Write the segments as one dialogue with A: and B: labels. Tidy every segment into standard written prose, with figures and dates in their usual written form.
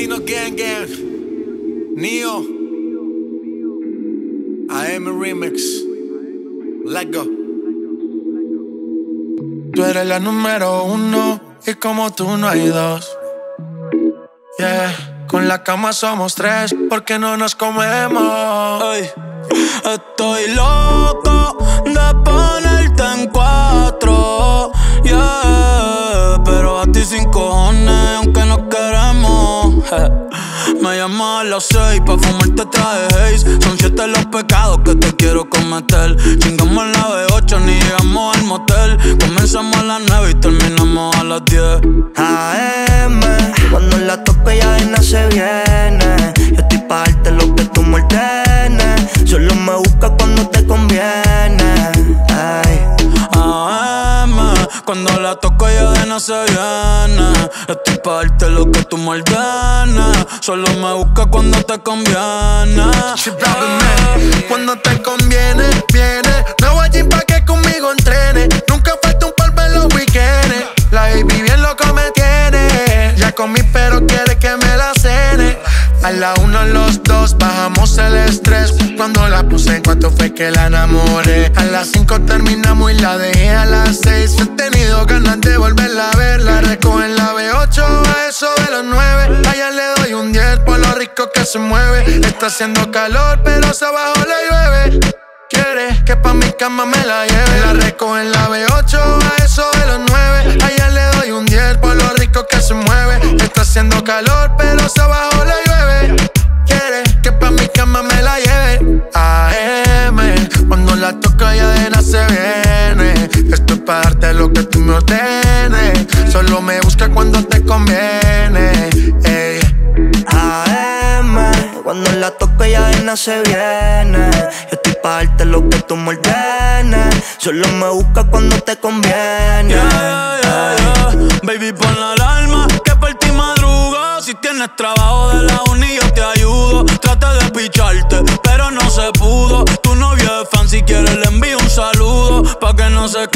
A: Latino Gang Gang, Neo, AM Remix, let's go.
B: Tú eres la número uno y como tú no hay dos. Yeah, con la cama somos tres porque no nos comemos.
C: Ay, estoy loco de ponerte en cuatro. Yeah, pero a ti sin cojones, aunque no queremos. Me llamas a las 6 pa' fumarte traje Haze. Son 7 los pecados que te quiero cometer. Chingamos en la B8, ni llegamos al motel. Comenzamos a las 9 y terminamos a las 10
D: AM, cuando la toco ya de nada se viene. Yo estoy pa' darte lo que tú me ordenes. Solo me buscas cuando te conviene. Ay.
C: AM, cuando la toco ya de nada se viene. Estoy pa' darte lo que tú me ordenes. Solo me buscas cuando te conviene.
B: Cuando te conviene, viene. No voy a gym pa' que conmigo entrene. Nunca falta un polvo en los weekends. La baby bien loco me tiene. Ya comí pero quiere que me la cene. A la 1, los 2, bajamos el estrés. Cuando la puse en cuanto fue que la enamoré. A las 5 terminamos y la dejé a las 6. He tenido ganas de volverla a ver. La recojo en la B8 a eso de los 9. Allá le doy un 10 por lo rico que se mueve. Está haciendo calor pero se abajo le llueve. Quiere que pa' mi cama me la lleve. La recojo en la B8 a eso de los 9. Allá le doy un 10 por lo rico que se mueve. Está haciendo calor pero se abajo le llueve. Quiere que pa' mi cama me la lleve. AM, cuando la toca ya de nada se viene. Esto es pa' darte lo que tú me ordenes. Solo me busca cuando te conviene. Ey.
D: AM, cuando la toco ya de nada se viene. Yo estoy pa' darte lo que tú me ordenes. Solo me buscas cuando te conviene.
C: Baby, pon la alarma que por ti madrugo. Si tienes trabajo de la uni yo te ayudo. Traté de picharte, pero no se pudo. Tu novio es fan, si quieres le envío un saludo. Pa' que no se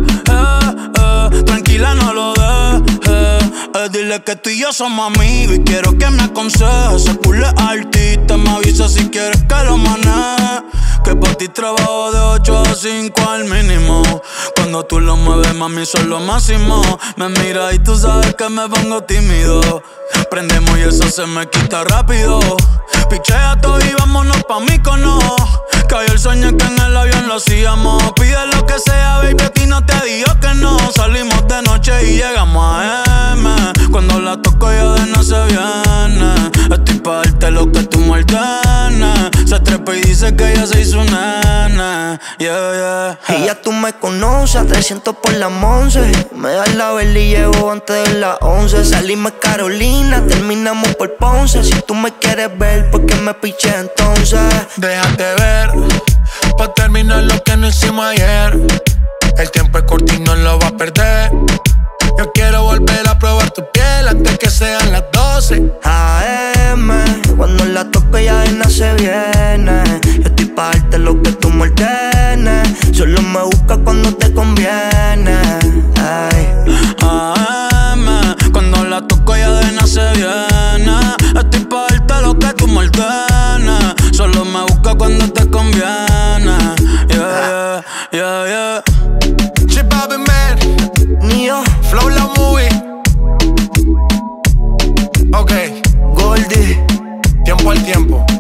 C: quede, tranquila no lo dejes. Dile que tú y yo somos amigos y quiero que me aconsejes. Ese culo es artista, me avisa si quieres que lo maneje. Que pa' ti trabajo de 8 a 5 al mínimo. Cuando tú lo mueves, mami, son lo máximo. Me mira y tú sabes que me pongo tímido. Prendemos y eso se me quita rápido. Pichea todo y vámonos pa' Mykonos. Cayó el sueño que en el avión lo hacíamos. Pide lo que sea, baby, a ti no te digo que no. Salimos de noche y llegamos a M. Cuando la toco ya de no se viene. Estoy pa' darte lo que tú me ordenes. Se trepa y dice que ya se hizo nena. Yeah, yeah.
D: Y ya tú me conoces, a 300 por la Monse. Me das la vela y llevo antes de las 11. Salimos Carolina, terminamos por Ponce. Si tú me quieres ver, ¿por qué me piché entonces?
B: Déjate ver, pa' terminar lo que no hicimos ayer. El tiempo es corto y no lo va a perder. Yo quiero volver a probar tu piel antes que sean las 12.
D: AM, cuando la toco ya de nada se viene. Yo estoy pa' darte lo que tú me ordenes. Solo me buscas cuando te conviene. Ay.
C: AM, cuando la toco ya de nada se viene. Estoy pa' darte lo que tú me ordenes. Solo me buscas cuando te conviene. Yeah, yeah, yeah, yeah.
B: Chip Bobby Man,
D: Neo,
B: Flow la movie. Ok,
D: Goldie.
B: tiempo al tiempo.